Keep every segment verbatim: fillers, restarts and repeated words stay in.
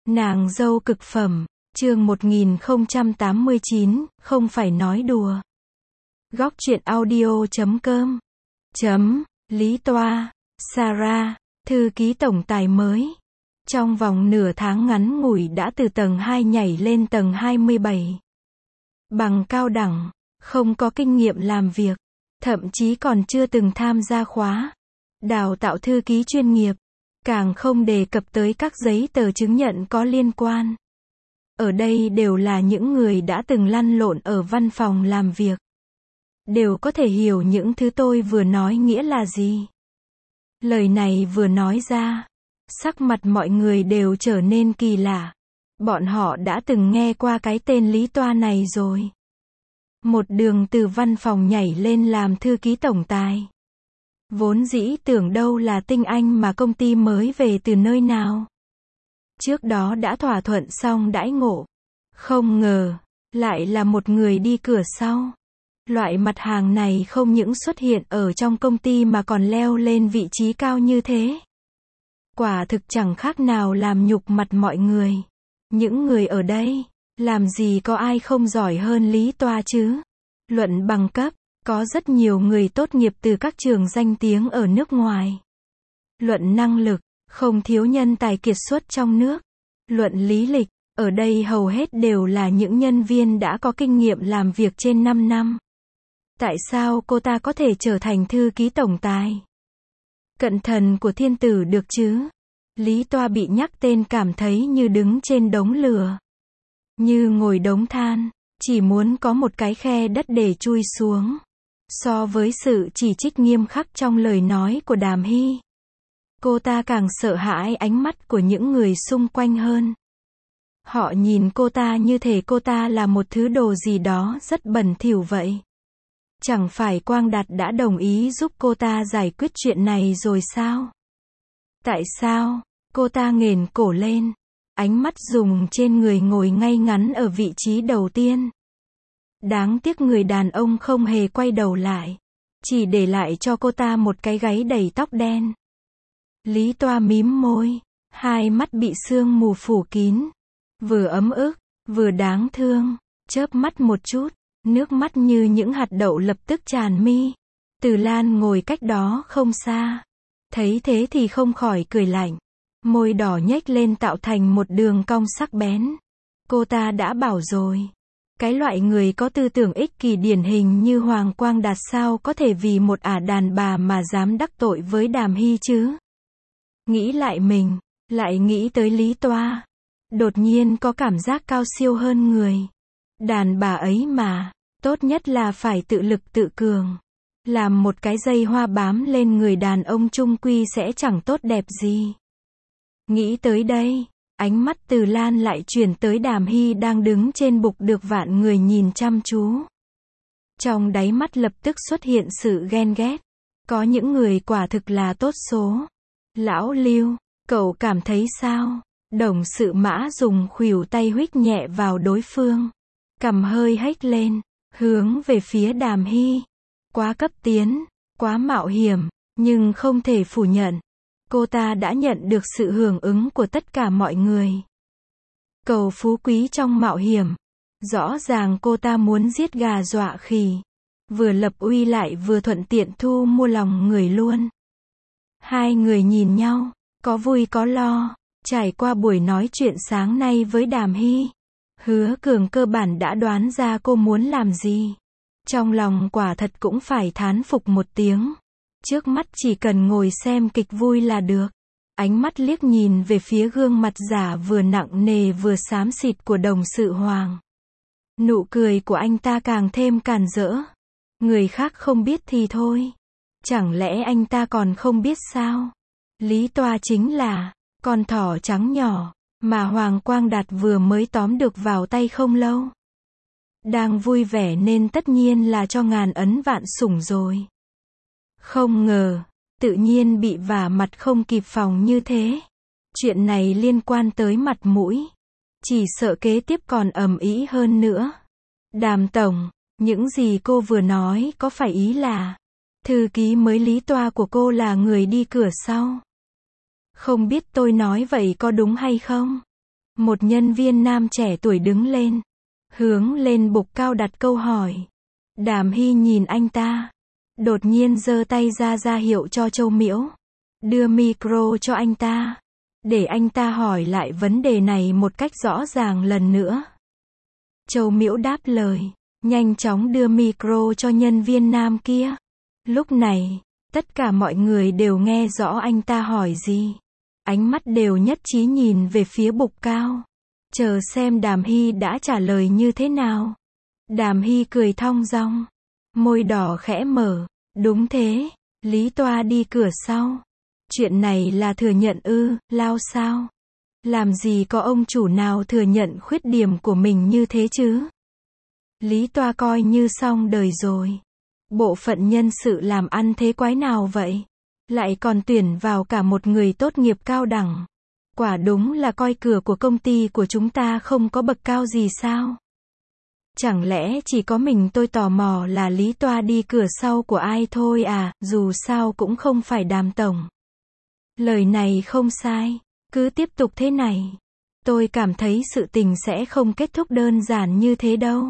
Nàng dâu cực phẩm, chương một nghìn không trăm tám mươi chín, không phải nói đùa. Góc truyện audio chấm com chấm, Lý Toa, Sarah, thư ký tổng tài mới. Trong vòng nửa tháng ngắn ngủi đã từ tầng hai nhảy lên tầng hai mươi bảy. Bằng cao đẳng, không có kinh nghiệm làm việc, thậm chí còn chưa từng tham gia khóa đào tạo thư ký chuyên nghiệp, càng không đề cập tới các giấy tờ chứng nhận có liên quan. Ở đây đều là những người đã từng lăn lộn ở văn phòng làm việc, đều có thể hiểu những thứ tôi vừa nói nghĩa là gì. Lời này vừa nói ra, sắc mặt mọi người đều trở nên kỳ lạ. Bọn họ đã từng nghe qua cái tên Lý Toa này rồi. Một đường từ văn phòng nhảy lên làm thư ký tổng tài. Vốn dĩ tưởng đâu là tinh anh mà công ty mới về từ nơi nào. Trước đó đã thỏa thuận xong đãi ngộ. Không ngờ, lại là một người đi cửa sau. Loại mặt hàng này không những xuất hiện ở trong công ty mà còn leo lên vị trí cao như thế. Quả thực chẳng khác nào làm nhục mặt mọi người. Những người ở đây, làm gì có ai không giỏi hơn Lý Toa chứ? Luận bằng cấp, có rất nhiều người tốt nghiệp từ các trường danh tiếng ở nước ngoài. Luận năng lực, không thiếu nhân tài kiệt xuất trong nước. Luận lý lịch, ở đây hầu hết đều là những nhân viên đã có kinh nghiệm làm việc trên năm năm. Tại sao cô ta có thể trở thành thư ký tổng tài? Cận thần của thiên tử được chứ? Lý Toa bị nhắc tên cảm thấy như đứng trên đống lửa, như ngồi đống than, chỉ muốn có một cái khe đất để chui xuống. So với sự chỉ trích nghiêm khắc trong lời nói của Đàm Hy, cô ta càng sợ hãi ánh mắt của những người xung quanh hơn. Họ nhìn cô ta như thể cô ta là một thứ đồ gì đó rất bẩn thỉu vậy. Chẳng phải Quang Đạt đã đồng ý giúp cô ta giải quyết chuyện này rồi sao? Tại sao? Cô ta nghển cổ lên, ánh mắt dùng trên người ngồi ngay ngắn ở vị trí đầu tiên. Đáng tiếc người đàn ông không hề quay đầu lại, chỉ để lại cho cô ta một cái gáy đầy tóc đen. Lý Toa mím môi, hai mắt bị sương mù phủ kín, vừa ấm ức, vừa đáng thương, chớp mắt một chút, nước mắt như những hạt đậu lập tức tràn mi. Từ Lan ngồi cách đó không xa, thấy thế thì không khỏi cười lạnh, môi đỏ nhếch lên tạo thành một đường cong sắc bén. Cô ta đã bảo rồi, cái loại người có tư tưởng ích kỷ điển hình như Hoàng Quang Đạt sao có thể vì một ả đàn bà mà dám đắc tội với Đàm Hy chứ? Nghĩ lại mình, lại nghĩ tới Lý Toa, đột nhiên có cảm giác cao siêu hơn người. Đàn bà ấy mà, tốt nhất là phải tự lực tự cường. Làm một cái dây hoa bám lên người đàn ông chung quy sẽ chẳng tốt đẹp gì. Nghĩ tới đây, ánh mắt Từ Lan lại chuyển tới Đàm Hy đang đứng trên bục được vạn người nhìn chăm chú. Trong đáy mắt lập tức xuất hiện sự ghen ghét. Có những người quả thực là tốt số. Lão Lưu, cậu cảm thấy sao? Đồng Sự Mã dùng khuỷu tay huých nhẹ vào đối phương. Cằm hơi hếch lên, hướng về phía Đàm Hy. Quá cấp tiến, quá mạo hiểm, nhưng không thể phủ nhận. Cô ta đã nhận được sự hưởng ứng của tất cả mọi người. Cầu phú quý trong mạo hiểm. Rõ ràng cô ta muốn giết gà dọa khỉ. Vừa lập uy lại vừa thuận tiện thu mua lòng người luôn. Hai người nhìn nhau, có vui có lo. Trải qua buổi nói chuyện sáng nay với Đàm Hy, Hứa Cường cơ bản đã đoán ra cô muốn làm gì. Trong lòng quả thật cũng phải thán phục một tiếng. Trước mắt chỉ cần ngồi xem kịch vui là được. Ánh mắt liếc nhìn về phía gương mặt giả vừa nặng nề vừa xám xịt của Đồng Sự Hoàng. Nụ cười của anh ta càng thêm càn rỡ. Người khác không biết thì thôi. Chẳng lẽ anh ta còn không biết sao? Lý Toa chính là con thỏ trắng nhỏ mà Hoàng Quang Đạt vừa mới tóm được vào tay không lâu. Đang vui vẻ nên tất nhiên là cho ngàn ấn vạn sủng rồi. Không ngờ, tự nhiên bị vả mặt không kịp phòng như thế. Chuyện này liên quan tới mặt mũi. Chỉ sợ kế tiếp còn ầm ĩ hơn nữa. Đàm tổng, những gì cô vừa nói có phải ý là thư ký mới Lý Toa của cô là người đi cửa sau? Không biết tôi nói vậy có đúng hay không? Một nhân viên nam trẻ tuổi đứng lên, hướng lên bục cao đặt câu hỏi. Đàm Hy nhìn anh ta, đột nhiên giơ tay ra ra hiệu cho Châu Miễu, đưa micro cho anh ta, để anh ta hỏi lại vấn đề này một cách rõ ràng lần nữa. Châu Miễu đáp lời, nhanh chóng đưa micro cho nhân viên nam kia. Lúc này, tất cả mọi người đều nghe rõ anh ta hỏi gì. Ánh mắt đều nhất trí nhìn về phía bục cao, chờ xem Đàm Hy đã trả lời như thế nào. Đàm Hy cười thong dong, môi đỏ khẽ mở, đúng thế, Lý Toa đi cửa sau. Chuyện này là thừa nhận ư, lao sao? Làm gì có ông chủ nào thừa nhận khuyết điểm của mình như thế chứ? Lý Toa coi như xong đời rồi. Bộ phận nhân sự làm ăn thế quái nào vậy? Lại còn tuyển vào cả một người tốt nghiệp cao đẳng. Quả đúng là coi cửa của công ty của chúng ta không có bậc cao gì sao? Chẳng lẽ chỉ có mình tôi tò mò là Lý Toa đi cửa sau của ai thôi à, dù sao cũng không phải Đàm tổng. Lời này không sai, cứ tiếp tục thế này. Tôi cảm thấy sự tình sẽ không kết thúc đơn giản như thế đâu.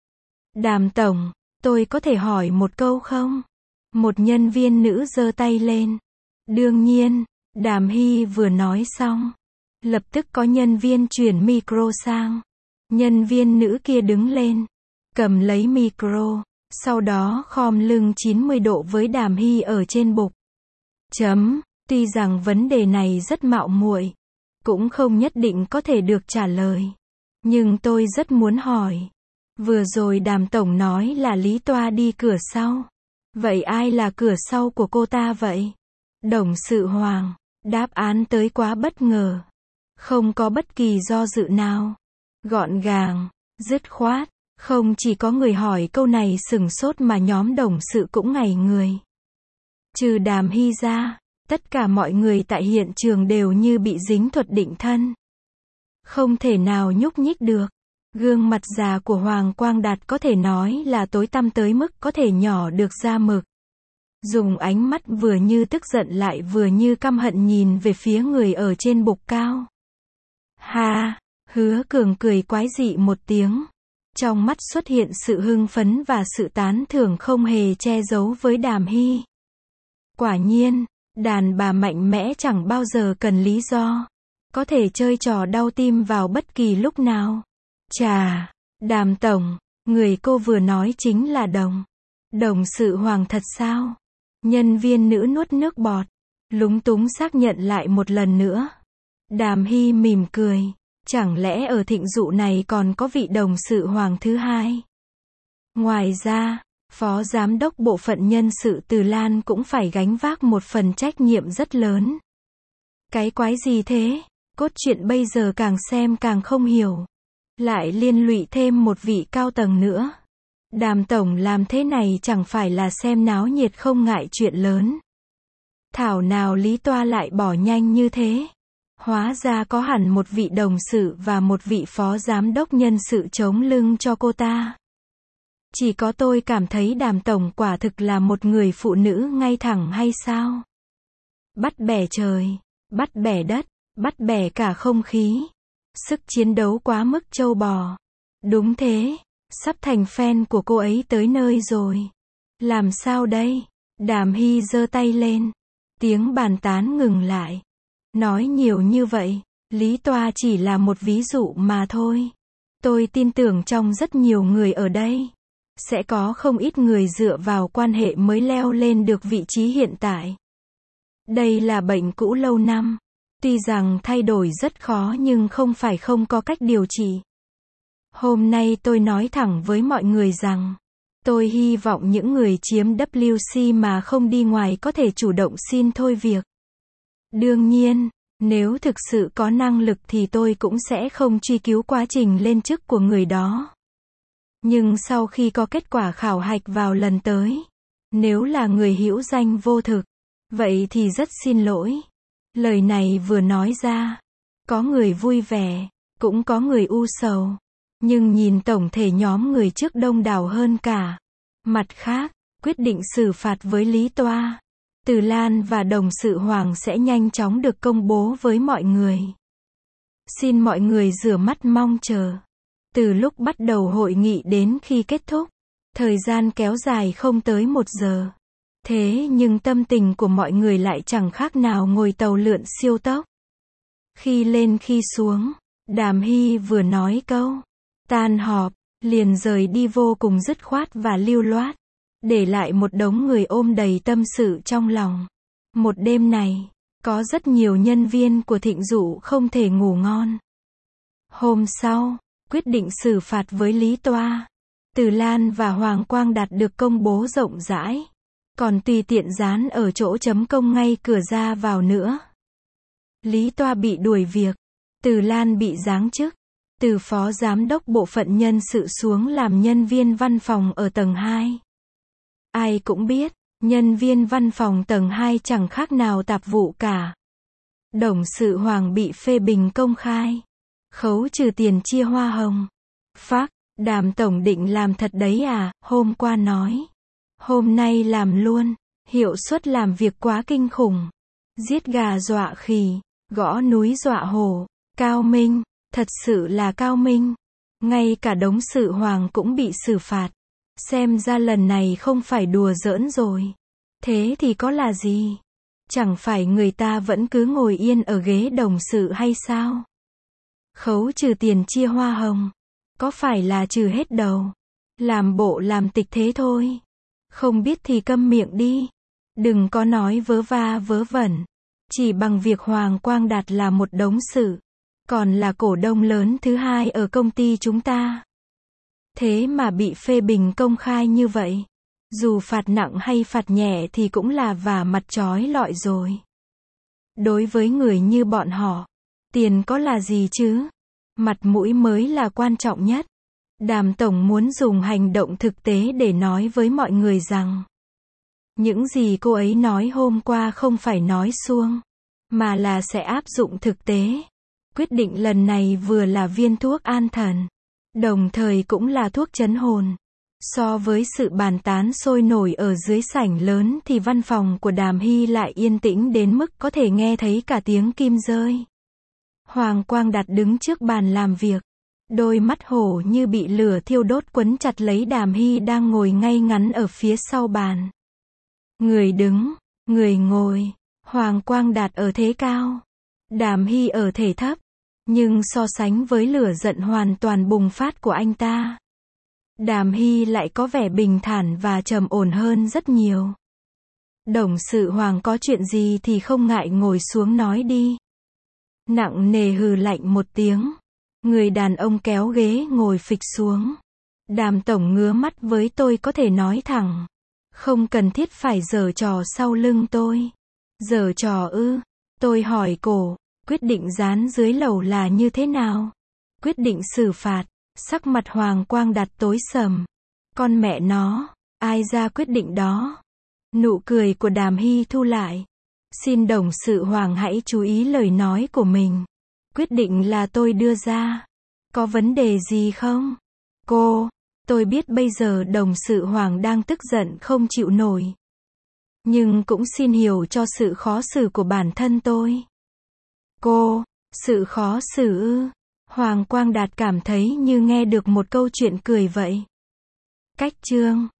Đàm tổng, tôi có thể hỏi một câu không? Một nhân viên nữ giơ tay lên. Đương nhiên, Đàm Hy vừa nói xong, lập tức có nhân viên chuyển micro sang. Nhân viên nữ kia đứng lên, cầm lấy micro, sau đó khom lưng chín mươi độ với Đàm Hy ở trên bục. Chấm, tuy rằng vấn đề này rất mạo muội, cũng không nhất định có thể được trả lời. Nhưng tôi rất muốn hỏi. Vừa rồi Đàm tổng nói là Lý Toa đi cửa sau. Vậy ai là cửa sau của cô ta vậy? Đồng sự Hoàng, đáp án tới quá bất ngờ. Không có bất kỳ do dự nào. Gọn gàng, dứt khoát, không chỉ có người hỏi câu này sửng sốt mà nhóm đồng sự cũng ngảy người. Trừ Đàm Hy ra, tất cả mọi người tại hiện trường đều như bị dính thuật định thân. Không thể nào nhúc nhích được. Gương mặt già của Hoàng Quang Đạt có thể nói là tối tăm tới mức có thể nhỏ được ra mực. Dùng ánh mắt vừa như tức giận lại vừa như căm hận nhìn về phía người ở trên bục cao. Ha, Hứa Cường cười quái dị một tiếng. Trong mắt xuất hiện sự hưng phấn và sự tán thưởng không hề che giấu với Đàm Hy. Quả nhiên, đàn bà mạnh mẽ chẳng bao giờ cần lý do. Có thể chơi trò đau tim vào bất kỳ lúc nào. Chà, Đàm tổng, người cô vừa nói chính là Đồng. Đồng sự Hoàng thật sao? Nhân viên nữ nuốt nước bọt, lúng túng xác nhận lại một lần nữa. Đàm Hy mỉm cười, chẳng lẽ ở thịnh dụ này còn có vị đồng sự Hoàng thứ hai? Ngoài ra, Phó Giám đốc Bộ phận Nhân sự Từ Lan cũng phải gánh vác một phần trách nhiệm rất lớn. Cái quái gì thế? Cốt truyện bây giờ càng xem càng không hiểu. Lại liên lụy thêm một vị cao tầng nữa. Đàm tổng làm thế này chẳng phải là xem náo nhiệt không ngại chuyện lớn. Thảo nào Lý Toa lại bỏ nhanh như thế. Hóa ra có hẳn một vị đồng sự và một vị phó giám đốc nhân sự chống lưng cho cô ta. Chỉ có tôi cảm thấy Đàm tổng quả thực là một người phụ nữ ngay thẳng hay sao? Bắt bẻ trời, bắt bẻ đất, bắt bẻ cả không khí. Sức chiến đấu quá mức trâu bò. Đúng thế, sắp thành fan của cô ấy tới nơi rồi. Làm sao đây? Đàm Hy giơ tay lên. Tiếng bàn tán ngừng lại. Nói nhiều như vậy, Lý Toa chỉ là một ví dụ mà thôi. Tôi tin tưởng trong rất nhiều người ở đây, sẽ có không ít người dựa vào quan hệ mới leo lên được vị trí hiện tại. Đây là bệnh cũ lâu năm. Tuy rằng thay đổi rất khó nhưng không phải không có cách điều trị. Hôm nay tôi nói thẳng với mọi người rằng, tôi hy vọng những người chiếm W C mà không đi ngoài có thể chủ động xin thôi việc. Đương nhiên, nếu thực sự có năng lực thì tôi cũng sẽ không truy cứu quá trình lên chức của người đó. Nhưng sau khi có kết quả khảo hạch vào lần tới, nếu là người hữu danh vô thực, vậy thì rất xin lỗi. Lời này vừa nói ra, có người vui vẻ, cũng có người u sầu. Nhưng nhìn tổng thể nhóm người trước đông đảo hơn cả. Mặt khác, quyết định xử phạt với Lý Toa, Từ Lan và đồng sự Hoàng sẽ nhanh chóng được công bố với mọi người. Xin mọi người rửa mắt mong chờ. Từ lúc bắt đầu hội nghị đến khi kết thúc, thời gian kéo dài không tới một giờ. Thế nhưng tâm tình của mọi người lại chẳng khác nào ngồi tàu lượn siêu tốc. Khi lên khi xuống, Đàm Hy vừa nói câu tan họp, liền rời đi vô cùng dứt khoát và lưu loát, để lại một đống người ôm đầy tâm sự trong lòng. Một đêm này, có rất nhiều nhân viên của Thịnh Dụ không thể ngủ ngon. Hôm sau, quyết định xử phạt với Lý Toa, Từ Lan và Hoàng Quang Đạt được công bố rộng rãi, còn tùy tiện dán ở chỗ chấm công ngay cửa ra vào nữa. Lý Toa bị đuổi việc, Từ Lan bị giáng chức, từ phó giám đốc bộ phận nhân sự xuống làm nhân viên văn phòng ở tầng hai. Ai cũng biết, nhân viên văn phòng tầng hai chẳng khác nào tạp vụ cả.董sự Hoàng bị phê bình công khai, khấu trừ tiền chia hoa hồng. Phác, Đàm tổng định làm thật đấy à, hôm qua nói. Hôm nay làm luôn, hiệu suất làm việc quá kinh khủng. Giết gà dọa khỉ, gõ núi dọa hổ, cao minh, thật sự là cao minh. Ngay cả董sự Hoàng cũng bị xử phạt. Xem ra lần này không phải đùa giỡn rồi. Thế thì có là gì? Chẳng phải người ta vẫn cứ ngồi yên ở ghế đồng sự hay sao? Khấu trừ tiền chia hoa hồng. Có phải là trừ hết đầu? Làm bộ làm tịch thế thôi. Không biết thì câm miệng đi. Đừng có nói vớ va vớ vẩn. Chỉ bằng việc Hoàng Quang Đạt là một đống sự, còn là cổ đông lớn thứ hai ở công ty chúng ta. Thế mà bị phê bình công khai như vậy. Dù phạt nặng hay phạt nhẹ thì cũng là vả mặt trói lọi rồi. Đối với người như bọn họ, tiền có là gì chứ? Mặt mũi mới là quan trọng nhất. Đàm tổng muốn dùng hành động thực tế để nói với mọi người rằng những gì cô ấy nói hôm qua không phải nói suông, mà là sẽ áp dụng thực tế. Quyết định lần này vừa là viên thuốc an thần, đồng thời cũng là thuốc trấn hồn. So với sự bàn tán sôi nổi ở dưới sảnh lớn thì văn phòng của Đàm Hy lại yên tĩnh đến mức có thể nghe thấy cả tiếng kim rơi. Hoàng Quang Đạt đứng trước bàn làm việc, đôi mắt hổ như bị lửa thiêu đốt quấn chặt lấy Đàm Hy đang ngồi ngay ngắn ở phía sau bàn. Người đứng, người ngồi, Hoàng Quang Đạt ở thế cao, Đàm Hy ở thể thấp, nhưng so sánh với lửa giận hoàn toàn bùng phát của anh ta, Đàm Hy lại có vẻ bình thản và trầm ổn hơn rất nhiều.董sự Hoàng có chuyện gì thì không ngại ngồi xuống nói đi. Nặng nề hừ lạnh một tiếng, người đàn ông kéo ghế ngồi phịch xuống. Đàm tổng ngứa mắt với tôi có thể nói thẳng, không cần thiết phải giở trò sau lưng tôi. Giở trò ư? Tôi hỏi cổ, quyết định dán dưới lầu là như thế nào? Quyết định xử phạt. Sắc mặt Hoàng Quang Đạt tối sầm. Con mẹ nó, ai ra quyết định đó? Nụ cười của Đàm Hy thu lại. Xin董sự Hoàng hãy chú ý lời nói của mình. Quyết định là tôi đưa ra. Có vấn đề gì không? Cô, tôi biết bây giờ董sự Hoàng đang tức giận không chịu nổi. Nhưng cũng xin hiểu cho sự khó xử của bản thân tôi. Cô, sự khó xử ư? Hoàng Quang Đạt cảm thấy như nghe được một câu chuyện cười vậy. Cách chương